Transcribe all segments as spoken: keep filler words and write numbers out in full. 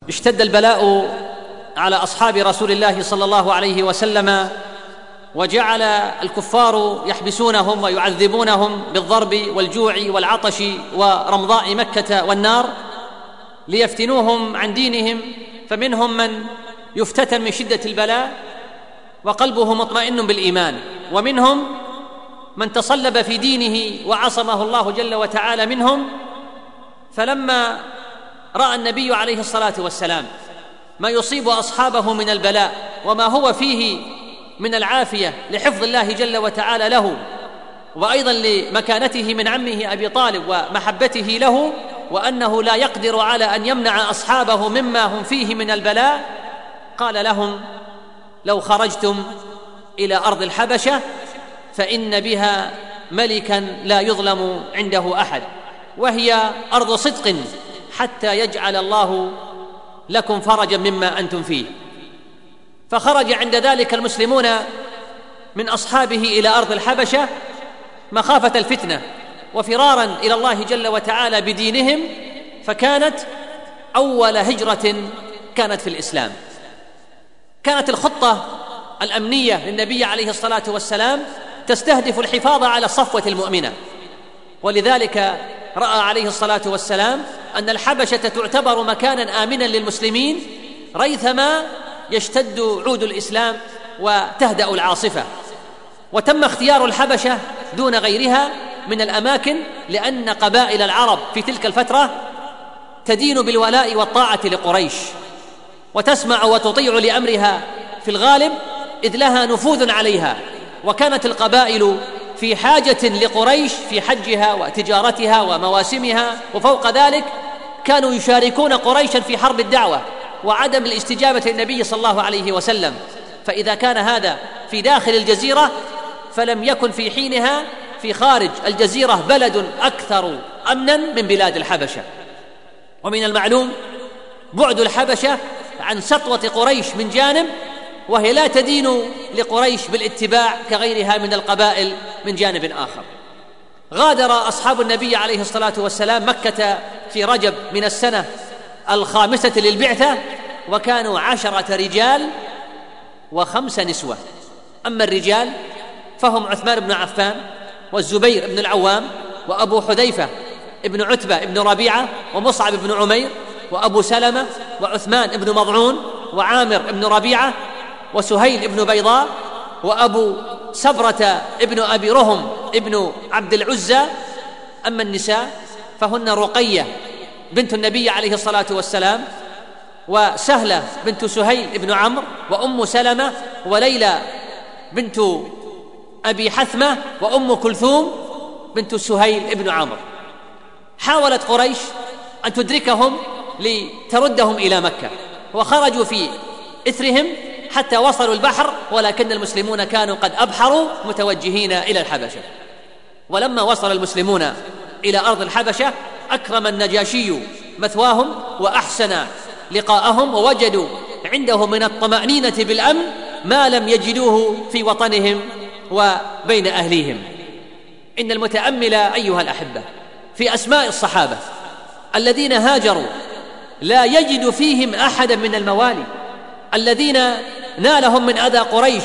اشتد البلاء على أصحاب رسول الله صلى الله عليه وسلم، وجعل الكفار يحبسونهم ويعذبونهم بالضرب والجوع والعطش ورمضاء مكة والنار ليفتنوهم عن دينهم. فمنهم من يفتتن من شدة البلاء وقلبه مطمئن بالإيمان، ومنهم من تصلب في دينه وعصمه الله جل وتعالى منهم. فلما رأى النبي عليه الصلاة والسلام ما يصيب أصحابه من البلاء وما هو فيه من العافية لحفظ الله جل وتعالى له، وأيضا لمكانته من عمه أبي طالب ومحبته له، وأنه لا يقدر على أن يمنع أصحابه مما هم فيه من البلاء، قال لهم: لو خرجتم إلى أرض الحبشة فإن بها ملكا لا يظلم عنده أحد، وهي أرض صدق حتى يجعل الله لكم فرجا مما أنتم فيه. فخرج عند ذلك المسلمون من أصحابه إلى أرض الحبشة مخافة الفتنة وفرارا إلى الله جل وتعالى بدينهم، فكانت أول هجرة كانت في الإسلام. كانت الخطة الأمنية للنبي عليه الصلاة والسلام تستهدف الحفاظ على الصفوة المؤمنة، ولذلك رأى عليه الصلاة والسلام أن الحبشة تعتبر مكانا آمنا للمسلمين ريثما يشتد عود الإسلام وتهدأ العاصفة. وتم اختيار الحبشة دون غيرها من الأماكن لأن قبائل العرب في تلك الفترة تدين بالولاء والطاعة لقريش، وتسمع وتطيع لأمرها في الغالب إذ لها نفوذ عليها، وكانت القبائل في حاجة لقريش في حجها وتجارتها ومواسمها، وفوق ذلك كانوا يشاركون قريشا في حرب الدعوة وعدم الاستجابة للنبي صلى الله عليه وسلم. فإذا كان هذا في داخل الجزيرة فلم يكن في حينها في خارج الجزيرة بلد أكثر أمنا من بلاد الحبشة. ومن المعلوم بعد الحبشة عن سطوة قريش من جانب، وهي لا تدين لقريش بالاتباع كغيرها من القبائل من جانب آخر. غادر أصحاب النبي عليه الصلاة والسلام مكة في رجب من السنة الخامسة للبعثة، وكانوا عشرة رجال وخمس نسوة. أما الرجال فهم عثمان بن عفان والزبير بن العوام وأبو حذيفة ابن عتبة ابن ربيعة ومصعب بن عمير وأبو سلمة وعثمان بن مضعون وعامر بن ربيعة وسهيل بن بيضاء وأبو سبرة ابن أبي رهم ابن عبد العزى. أما النساء فهن رقية بنت النبي عليه الصلاة والسلام، وسهلة بنت سهيل بن عمرو، وأم سلمة، وليلى بنت أبي حثمة، وأم كلثوم بنت سهيل بن عمرو. حاولت قريش أن تدركهم لتردهم إلى مكة، وخرجوا في إثرهم حتى وصلوا البحر، ولكن المسلمون كانوا قد أبحروا متوجهين إلى الحبشة. ولما وصل المسلمون إلى أرض الحبشة أكرم النجاشي مثواهم وأحسن لقاءهم، ووجدوا عنده من الطمأنينة بالأمن ما لم يجدوه في وطنهم وبين أهليهم. إن المتأمل أيها الأحبة في أسماء الصحابة الذين هاجروا لا يجد فيهم أحدا من الموالي الذين نالهم من أذى قريش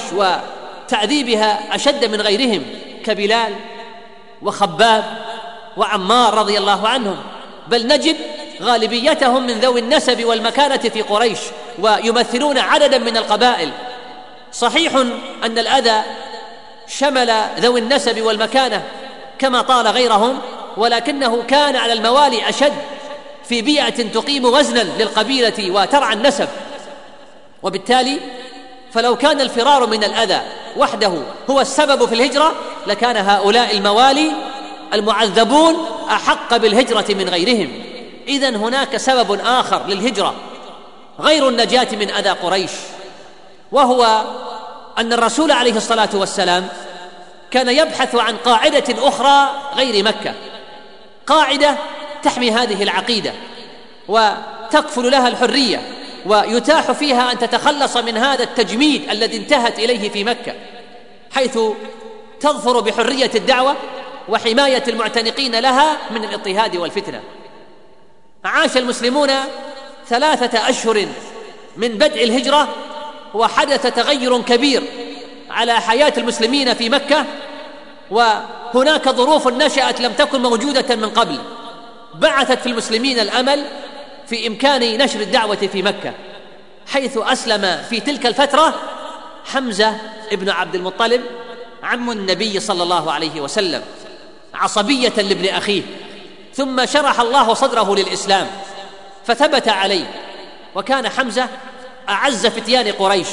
وتعذيبها أشد من غيرهم، كبلال وخباب وعمار رضي الله عنهم، بل نجد غالبيتهم من ذوي النسب والمكانة في قريش ويمثلون عددا من القبائل. صحيح أن الأذى شمل ذوي النسب والمكانة كما طال غيرهم، ولكنه كان على الموالي أشد في بيئة تقيم وزنا للقبيلة وترعى النسب. وبالتالي فلو كان الفرار من الأذى وحده هو السبب في الهجرة لكان هؤلاء الموالي المعذبون أحق بالهجرة من غيرهم. إذن هناك سبب آخر للهجرة غير النجاة من أذى قريش، وهو أن الرسول عليه الصلاة والسلام كان يبحث عن قاعدة أخرى غير مكة، قاعدة تحمي هذه العقيدة وتكفل لها الحرية ويتاح فيها أن تتخلص من هذا التجميد الذي انتهت إليه في مكة، حيث تظفر بحرية الدعوة وحماية المعتنقين لها من الاضطهاد والفتنة. عاش المسلمون ثلاثة أشهر من بدء الهجرة وحدث تغير كبير على حياة المسلمين في مكة، وهناك ظروف نشأت لم تكن موجودة من قبل بعثت في المسلمين الأمل في إمكان نشر الدعوة في مكة، حيث أسلم في تلك الفترة حمزة ابن عبد المطلب عم النبي صلى الله عليه وسلم عصبية لابن أخيه، ثم شرح الله صدره للإسلام فثبت عليه. وكان حمزة أعز فتيان قريش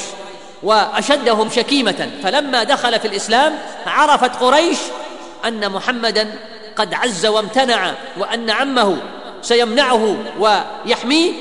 وأشدهم شكيمة، فلما دخل في الإسلام عرفت قريش أن محمدًا قد عز وامتنع وأن عمه سيمنعه ويحميه،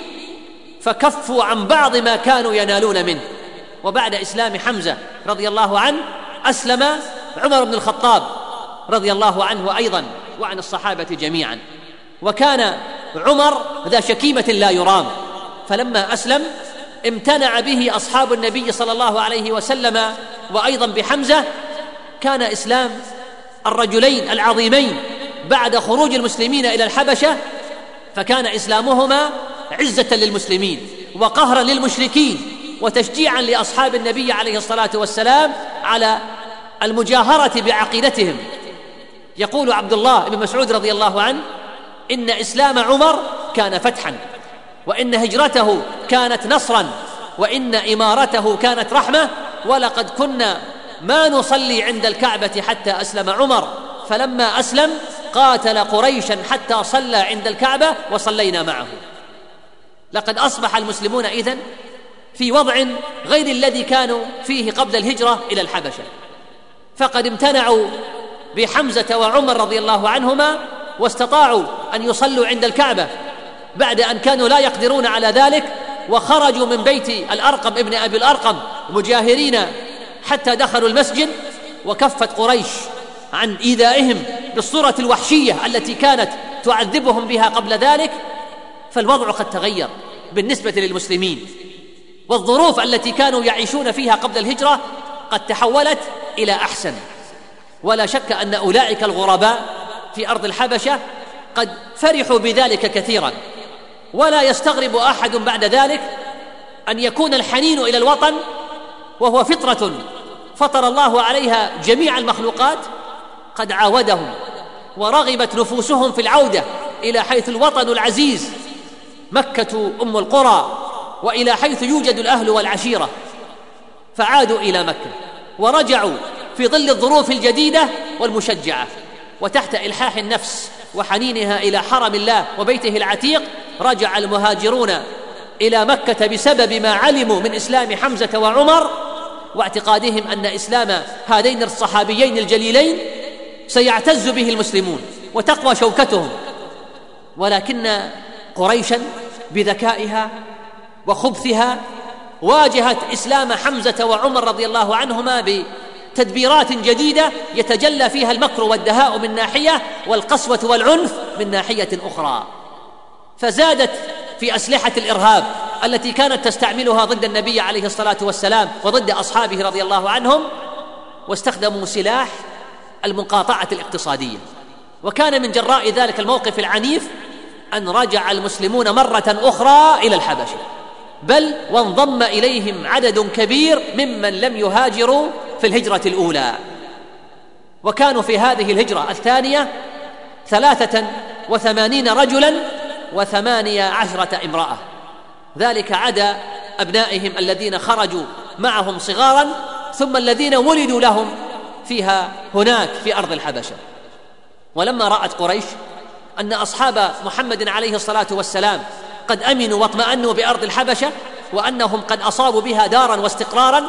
فكفوا عن بعض ما كانوا ينالون منه. وبعد إسلام حمزة رضي الله عنه أسلم عمر بن الخطاب رضي الله عنه أيضا وعن الصحابة جميعا، وكان عمر ذا شكيمة لا يرام، فلما أسلم امتنع به أصحاب النبي صلى الله عليه وسلم وأيضا بحمزة. كان إسلام الرجلين العظيمين بعد خروج المسلمين إلى الحبشة، فكان إسلامهما عزة للمسلمين وقهرا للمشركين وتشجيعا لأصحاب النبي عليه الصلاة والسلام على المجاهرة بعقيدتهم. يقول عبد الله بن مسعود رضي الله عنه: إن إسلام عمر كان فتحا، وإن هجرته كانت نصرا، وإن إمارته كانت رحمة، ولقد كنا ما نصلي عند الكعبة حتى أسلم عمر، فلما أسلم قاتل قريشا حتى صلى عند الكعبة وصلينا معه. لقد أصبح المسلمون إذن في وضع غير الذي كانوا فيه قبل الهجرة إلى الحبشة، فقد امتنعوا بحمزة وعمر رضي الله عنهما واستطاعوا أن يصلوا عند الكعبة بعد أن كانوا لا يقدرون على ذلك، وخرجوا من بيت الأرقم ابن أبي الأرقم مجاهرين حتى دخلوا المسجد، وكفت قريش عن إيذائهم بالصورة الوحشية التي كانت تعذبهم بها قبل ذلك. فالوضع قد تغير بالنسبة للمسلمين، والظروف التي كانوا يعيشون فيها قبل الهجرة قد تحولت إلى أحسن. ولا شك أن أولئك الغرباء في أرض الحبشة قد فرحوا بذلك كثيرا، ولا يستغرب أحد بعد ذلك أن يكون الحنين إلى الوطن، وهو فطرة فطر الله عليها جميع المخلوقات، قد عاودهم ورغبت نفوسهم في العودة إلى حيث الوطن العزيز مكة أم القرى، وإلى حيث يوجد الأهل والعشيرة، فعادوا إلى مكة ورجعوا في ظل الظروف الجديدة والمشجعة، وتحت إلحاح النفس وحنينها إلى حرم الله وبيته العتيق. رجع المهاجرون إلى مكة بسبب ما علموا من إسلام حمزة وعمر، واعتقادهم أن إسلام هذين الصحابيين الجليلين سيعتز به المسلمون وتقوى شوكتهم. ولكن قريشا بذكائها وخبثها واجهت إسلام حمزة وعمر رضي الله عنهما بتدبيرات جديدة يتجلى فيها المكر والدهاء من ناحية، والقسوة والعنف من ناحية أخرى، فزادت في أسلحة الإرهاب التي كانت تستعملها ضد النبي عليه الصلاة والسلام وضد أصحابه رضي الله عنهم، واستخدموا سلاح المقاطعة الاقتصادية. وكان من جراء ذلك الموقف العنيف أن رجع المسلمون مرة أخرى إلى الحبشة، بل وانضم إليهم عدد كبير ممن لم يهاجروا في الهجرة الأولى. وكانوا في هذه الهجرة الثانية ثلاثة وثمانين رجلا وثمانية عشرة امرأة، ذلك عدا أبنائهم الذين خرجوا معهم صغارا، ثم الذين ولدوا لهم فيها هناك في أرض الحبشة. ولما رأت قريش أن أصحاب محمد عليه الصلاة والسلام قد أمنوا واطمأنوا بأرض الحبشة، وأنهم قد أصابوا بها دارا واستقرارا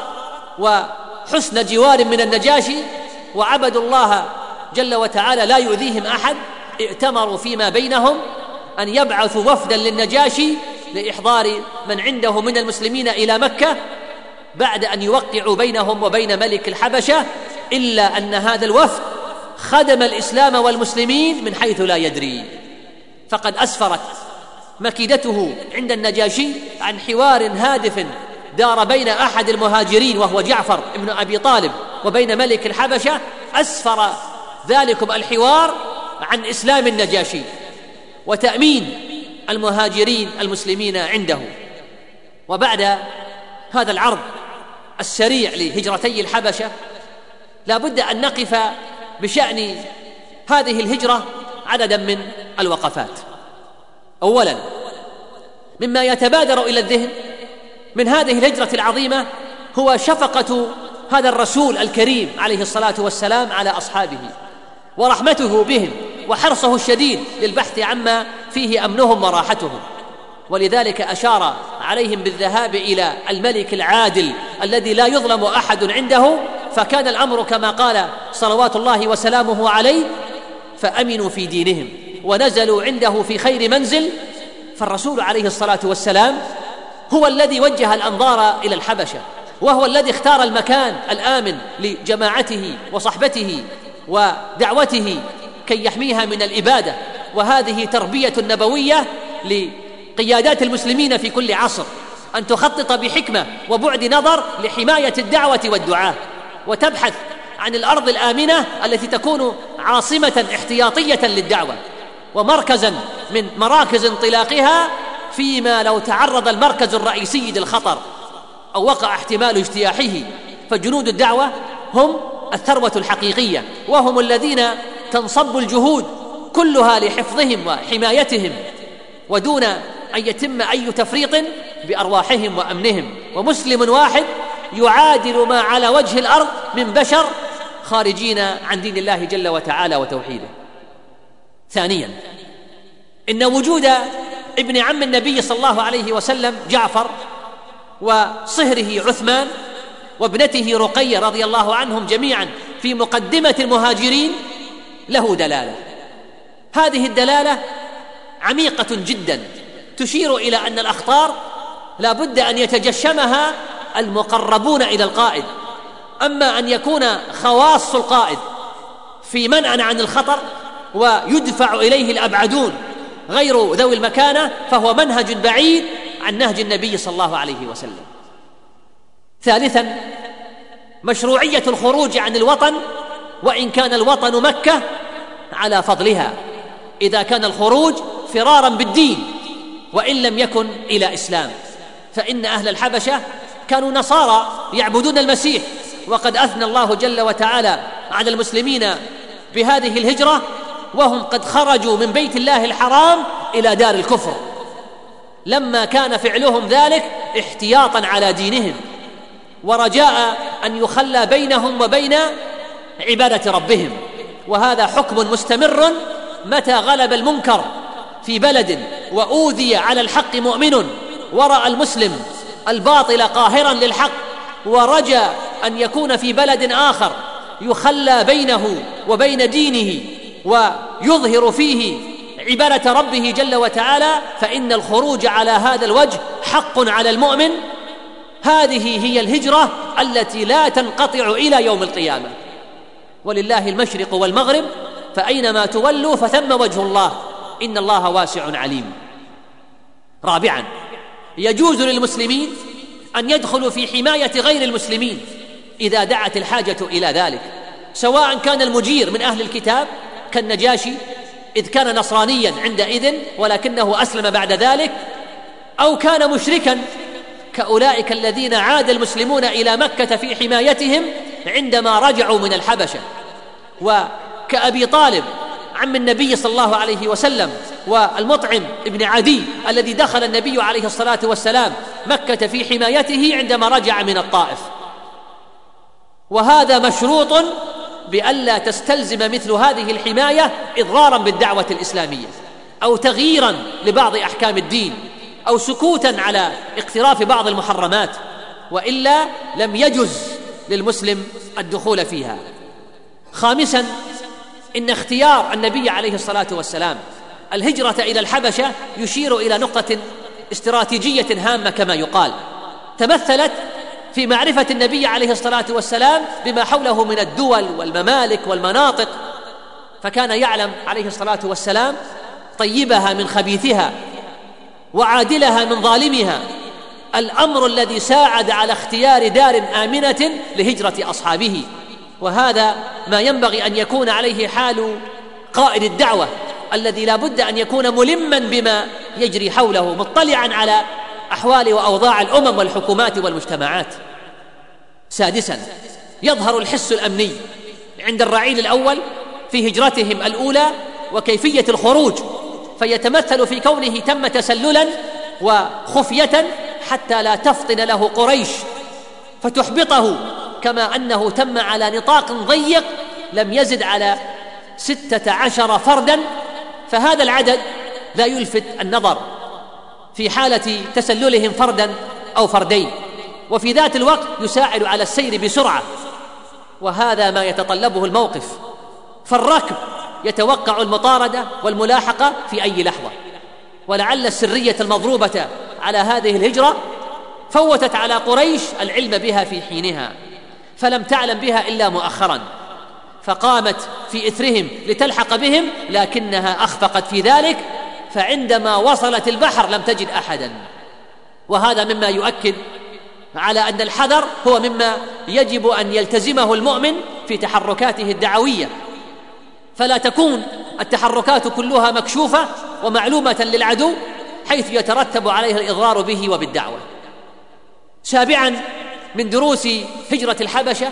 وحسن جوار من النجاشي، وعبدوا الله جل وتعالى لا يؤذيهم أحد، ائتمروا فيما بينهم أن يبعثوا وفدا للنجاشي لإحضار من عنده من المسلمين إلى مكة بعد أن يوقعوا بينهم وبين ملك الحبشة، إلا أن هذا الوفد خدم الإسلام والمسلمين من حيث لا يدري، فقد أسفرت مكيدته عند النجاشي عن حوار هادف دار بين أحد المهاجرين وهو جعفر ابن أبي طالب وبين ملك الحبشة. أسفر ذلكم الحوار عن إسلام النجاشي وتأمين المهاجرين المسلمين عنده. وبعد هذا العرض السريع لهجرتي الحبشة لا بد أن نقف بشأن هذه الهجرة عددا من الوقفات. أولا، مما يتبادر إلى الذهن من هذه الهجرة العظيمة هو شفقة هذا الرسول الكريم عليه الصلاة والسلام على أصحابه، ورحمته بهم، وحرصه الشديد للبحث عما فيه أمنهم وراحتهم. ولذلك أشار عليهم بالذهاب إلى الملك العادل الذي لا يظلم أحد عنده، فكان الأمر كما قال صلوات الله وسلامه عليه: فأمنوا في دينهم ونزلوا عنده في خير منزل. فالرسول عليه الصلاة والسلام هو الذي وجه الأنظار إلى الحبشة، وهو الذي اختار المكان الآمن لجماعته وصحبته ودعوته كي يحميها من الإبادة. وهذه تربية نبوية لقيادات المسلمين في كل عصر، أن تخطط بحكمة وبعد نظر لحماية الدعوة والدعاة، وتبحث عن الأرض الآمنة التي تكون عاصمة احتياطية للدعوة ومركزا من مراكز انطلاقها، فيما لو تعرض المركز الرئيسي للخطر أو وقع احتمال اجتياحه، فجنود الدعوة هم الثروة الحقيقية، وهم الذين تنصب الجهود كلها لحفظهم وحمايتهم، ودون أن يتم أي تفريط بأرواحهم وأمنهم. ومسلم واحد يعادل ما على وجه الأرض من بشر خارجين عن دين الله جل وتعالى وتوحيده. ثانيا، إن وجود ابن عم النبي صلى الله عليه وسلم جعفر وصهره عثمان وابنته رقية رضي الله عنهم جميعا في مقدمة المهاجرين له دلالة. هذه الدلالة عميقة جدا، تشير إلى أن الأخطار لا بد أن يتجشمها المقربون إلى القائد. أما أن يكون خواص القائد في منع عن الخطر ويدفع إليه الأبعدون غير ذوي المكانة، فهو منهج بعيد عن نهج النبي صلى الله عليه وسلم. ثالثا، مشروعية الخروج عن الوطن، وإن كان الوطن مكة على فضلها، إذا كان الخروج فرارا بالدين وإن لم يكن إلى إسلام. فإن أهل الحبشة كانوا نصارى يعبدون المسيح، وقد أثنى الله جل وتعالى على المسلمين بهذه الهجرة وهم قد خرجوا من بيت الله الحرام إلى دار الكفر، لما كان فعلهم ذلك احتياطا على دينهم ورجاء أن يخلى بينهم وبين عبادة ربهم. وهذا حكم مستمر متى غلب المنكر في بلد وأوذي على الحق مؤمن ورأى المسلم الباطل قاهرا للحق ورجى أن يكون في بلد آخر يخلى بينه وبين دينه ويظهر فيه عبادة ربه جل وتعالى، فإن الخروج على هذا الوجه حق على المؤمن. هذه هي الهجرة التي لا تنقطع إلى يوم القيامة، ولله المشرق والمغرب، فأينما تولوا فثم وجه الله، إن الله واسع عليم. رابعا، يجوز للمسلمين أن يدخلوا في حماية غير المسلمين إذا دعت الحاجة إلى ذلك، سواء كان المجير من أهل الكتاب كالنجاشي إذ كان نصرانيا عندئذ ولكنه أسلم بعد ذلك، أو كان مشركا كأولئك الذين عاد المسلمون إلى مكة في حمايتهم عندما رجعوا من الحبشة، وكأبي طالب عم النبي صلى الله عليه وسلم والمطعم ابن عدي الذي دخل النبي عليه الصلاة والسلام مكة في حمايته عندما رجع من الطائف. وهذا مشروط بألا تستلزم مثل هذه الحماية إضرارا بالدعوة الإسلامية أو تغييرا لبعض أحكام الدين أو سكوتا على اقتراف بعض المحرمات، وإلا لم يجز للمسلم الدخول فيها. خامسا، إن اختيار النبي عليه الصلاة والسلام الهجرة إلى الحبشة يشير إلى نقطة استراتيجية هامة كما يقال، تمثلت في معرفة النبي عليه الصلاة والسلام بما حوله من الدول والممالك والمناطق، فكان يعلم عليه الصلاة والسلام طيبها من خبيثها وعادلها من ظالمها، الأمر الذي ساعد على اختيار دار آمنة لهجرة أصحابه. وهذا ما ينبغي أن يكون عليه حال قائد الدعوة الذي لا بد أن يكون ملما بما يجري حوله، مطلعا على أحوال وأوضاع الأمم والحكومات والمجتمعات. سادسا، يظهر الحس الأمني عند الرعيل الأول في هجرتهم الأولى وكيفية الخروج، فيتمثل في كونه تم تسللا وخفية حتى لا تفطن له قريش فتحبطه، كما أنه تم على نطاق ضيق لم يزد على ستة عشر فردا، فهذا العدد لا يلفت النظر في حالة تسللهم فردا أو فردين، وفي ذات الوقت يساعد على السير بسرعة، وهذا ما يتطلبه الموقف، فالركب يتوقع المطاردة والملاحقة في أي لحظة. ولعل السرية المضروبة على هذه الهجرة فوتت على قريش العلم بها في حينها، فلم تعلم بها إلا مؤخرا، فقامت في إثرهم لتلحق بهم، لكنها أخفقت في ذلك، فعندما وصلت البحر لم تجد أحدا. وهذا مما يؤكد على أن الحذر هو مما يجب أن يلتزمه المؤمن في تحركاته الدعوية، فلا تكون التحركات كلها مكشوفة ومعلومة للعدو حيث يترتب عليها الإضرار به وبالدعوة. سابعا، من دروس هجرة الحبشة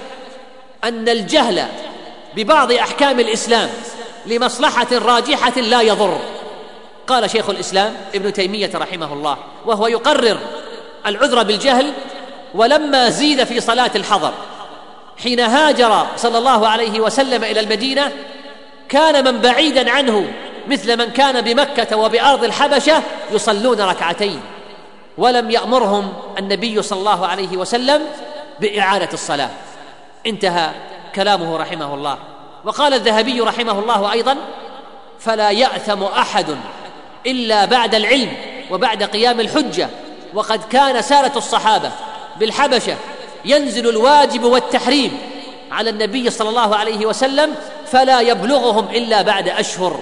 أن الجهل ببعض أحكام الإسلام لمصلحة راجحة لا يضر. قال شيخ الإسلام ابن تيمية رحمه الله وهو يقرر العذر بالجهل: ولما زيد في صلاة الحضر حين هاجر صلى الله عليه وسلم إلى المدينة، كان من بعيدا عنه مثل من كان بمكة وبأرض الحبشة يصلون ركعتين، ولم يأمرهم النبي صلى الله عليه وسلم بإعادة الصلاة. انتهى كلامه رحمه الله. وقال الذهبي رحمه الله أيضا: فلا يأثم أحد إلا بعد العلم وبعد قيام الحجة، وقد كان سارة الصحابة بالحبشة ينزل الواجب والتحريم على النبي صلى الله عليه وسلم فلا يبلغهم إلا بعد أشهر،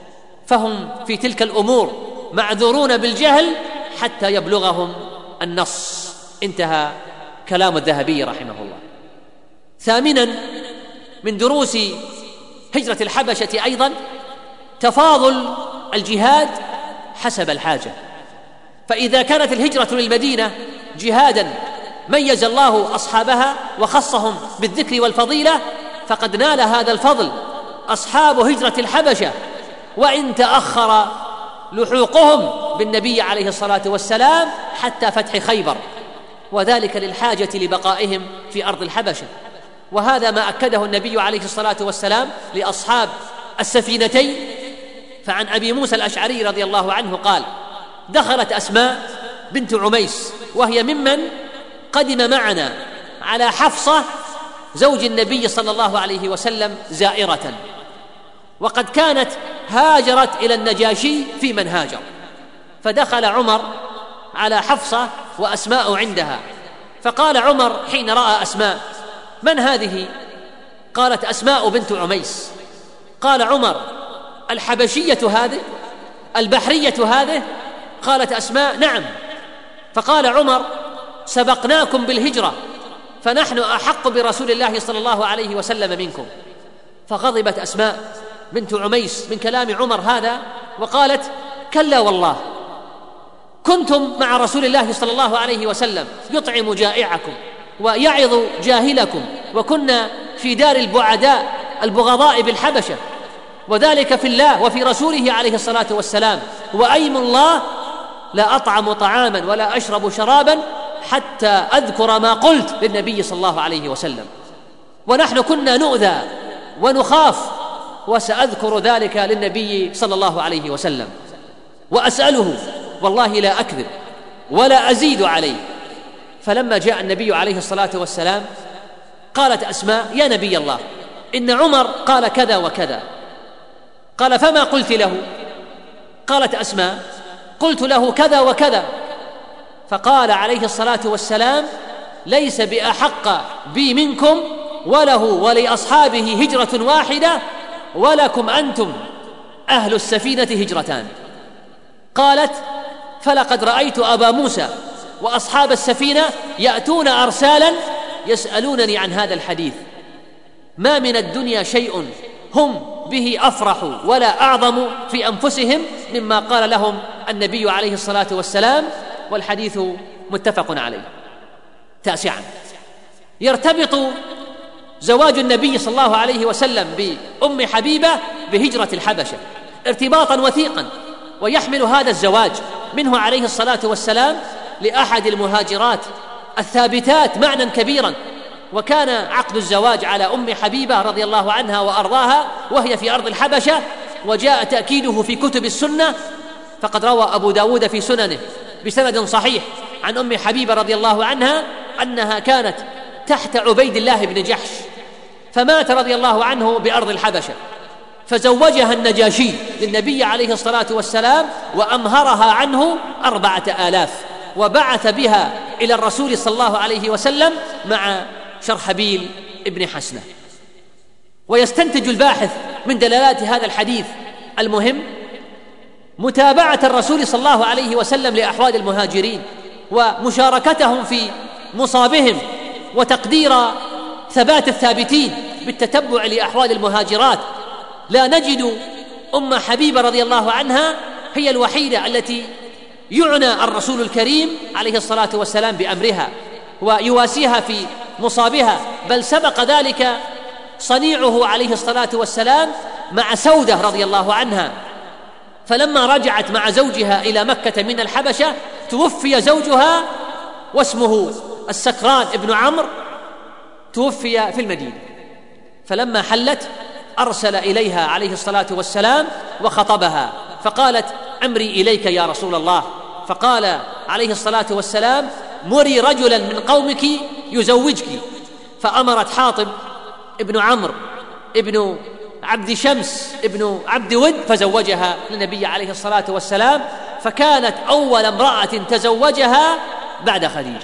فهم في تلك الأمور معذورون بالجهل حتى يبلغهم النص. انتهى كلام الذهبي رحمه الله. ثامنا، من دروس هجرة الحبشة أيضا تفاضل الجهاد حسب الحاجة، فإذا كانت الهجرة للمدينة جهادا ميز الله أصحابها وخصهم بالذكر والفضيلة، فقد نال هذا الفضل أصحاب هجرة الحبشة وإن تأخر لحوقهم بالنبي عليه الصلاة والسلام حتى فتح خيبر، وذلك للحاجة لبقائهم في أرض الحبشة. وهذا ما أكده النبي عليه الصلاة والسلام لأصحاب السفينتين. فعن أبي موسى الأشعري رضي الله عنه قال: دخلت أسماء بنت عميس وهي ممن قدم معنا على حفصة زوج النبي صلى الله عليه وسلم زائرة، وقد كانت هاجرت إلى النجاشي في من هاجر، فدخل عمر على حفصة وأسماء عندها، فقال عمر حين رأى أسماء: من هذه؟ قالت: أسماء بنت عميس. قال عمر: الحبشية هذه؟ البحرية هذه؟ قالت أسماء: نعم. فقال عمر: سبقناكم بالهجرة فنحن أحق برسول الله صلى الله عليه وسلم منكم. فغضبت أسماء بنت عميس من كلام عمر هذا وقالت: كلا والله، كنتم مع رسول الله صلى الله عليه وسلم يطعم جائعكم ويعظ جاهلكم، وكنا في دار البعداء البغضاء بالحبشة، وذلك في الله وفي رسوله عليه الصلاة والسلام، وأيم الله لا أطعم طعاما ولا أشرب شرابا حتى أذكر ما قلت للنبي صلى الله عليه وسلم، ونحن كنا نؤذى ونخاف، وسأذكر ذلك للنبي صلى الله عليه وسلم وأسأله والله لا أكذب ولا أزيد عليه. فلما جاء النبي عليه الصلاة والسلام قالت أسماء: يا نبي الله، إن عمر قال كذا وكذا. قال: فما قلت له؟ قالت أسماء: قلت له كذا وكذا. فقال عليه الصلاة والسلام: ليس بأحق بي منكم، وله ولأصحابه هجرة واحدة، ولكم أنتم أهل السفينة هجرتان. قالت: فلقد رأيت أبا موسى وأصحاب السفينة يأتون أرسالا يسألونني عن هذا الحديث، ما من الدنيا شيء هم به أفرح ولا أعظم في أنفسهم مما قال لهم النبي عليه الصلاة والسلام، والحديث متفق عليه. تاسعا، يرتبط زواج النبي صلى الله عليه وسلم بأم حبيبة بهجرة الحبشة ارتباطا وثيقا، ويحمل هذا الزواج منه عليه الصلاة والسلام لأحد المهاجرات الثابتات معنى كبيرا، وكان عقد الزواج على أم حبيبة رضي الله عنها وأرضاها وهي في أرض الحبشة، وجاء تأكيده في كتب السنة، فقد روى أبو داود في سننه بسند صحيح عن أم حبيبة رضي الله عنها أنها كانت تحت عبيد الله بن جحش، فمات رضي الله عنه بأرض الحبشة، فزوجها النجاشي للنبي عليه الصلاة والسلام وأمهرها عنه أربعة آلاف، وبعث بها إلى الرسول صلى الله عليه وسلم مع شرحبيل ابن حسنة. ويستنتج الباحث من دلالات هذا الحديث المهم متابعة الرسول صلى الله عليه وسلم لأحوال المهاجرين ومشاركتهم في مصابهم، وتقدير ثبات الثابتين بالتتبع لأحوال المهاجرات. لا نجد أم حبيبة رضي الله عنها هي الوحيدة التي يعنى الرسول الكريم عليه الصلاة والسلام بأمرها ويواسيها في مصابها، بل سبق ذلك صنيعه عليه الصلاة والسلام مع سودة رضي الله عنها، فلما رجعت مع زوجها إلى مكة من الحبشة توفي زوجها واسمه السكران ابن عمرو، توفي في المدينة، فلما حلت أرسل إليها عليه الصلاة والسلام وخطبها، فقالت: أمري إليك يا رسول الله. فقال عليه الصلاة والسلام: مري رجلا من قومك يزوجك. فأمرت حاطب ابن عمرو ابن عبد شمس ابن عبد ود فزوجها للنبي عليه الصلاة والسلام، فكانت أول امرأة تزوجها بعد خديجة.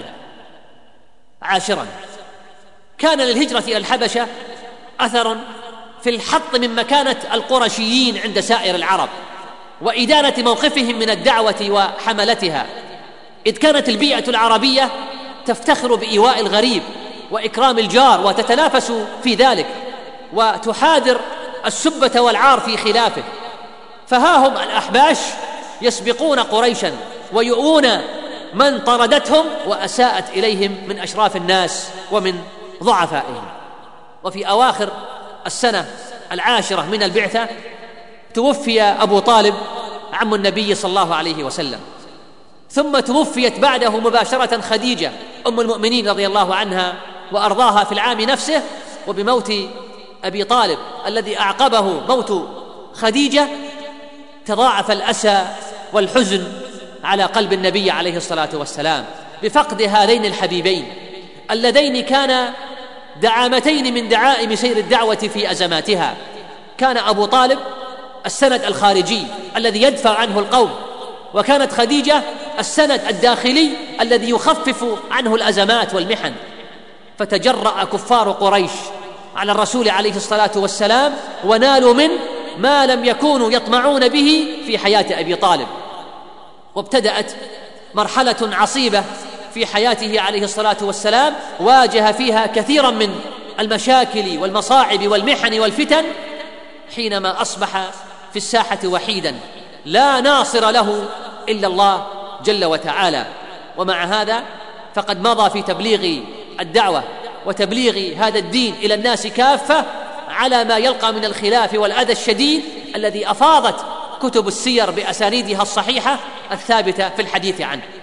عاشرا، كان للهجرة إلى الحبشة أثر في الحط من مكانة القرشيين عند سائر العرب وإدانة موقفهم من الدعوة وحملتها، إذ كانت البيئة العربية تفتخر بإيواء الغريب وإكرام الجار وتتنافس في ذلك، وتحاذر السبة والعار في خلافه. فها هم الأحباش يسبقون قريشا ويؤون من طردتهم وأساءت إليهم من أشراف الناس ومن ضعفائهم. وفي أواخر السنة العاشرة من البعثة توفي أبو طالب عم النبي صلى الله عليه وسلم، ثم توفيت بعده مباشرة خديجة أم المؤمنين رضي الله عنها وأرضاها في العام نفسه. وبموت أبي طالب الذي أعقبه موت خديجة تضاعف الأسى والحزن على قلب النبي عليه الصلاة والسلام بفقد هذين الحبيبين اللذين كانا دعامتين من دعائم سير الدعوة في أزماتها. كان أبو طالب السند الخارجي الذي يدفع عنه القوم، وكانت خديجة السند الداخلي الذي يخفف عنه الأزمات والمحن. فتجرأ كفار قريش على الرسول عليه الصلاة والسلام ونالوا منه ما لم يكونوا يطمعون به في حياة أبي طالب، وابتدأت مرحلة عصيبة في حياته عليه الصلاة والسلام واجه فيها كثيرا من المشاكل والمصاعب والمحن والفتن، حينما أصبح في الساحة وحيدا لا ناصر له إلا الله جل وتعالى. ومع هذا فقد مضى في تبليغ الدعوة وتبليغ هذا الدين إلى الناس كافة على ما يلقى من الخلاف والأذى الشديد الذي أفاضت كتب السير بأسانيدها الصحيحة الثابتة في الحديث عنه.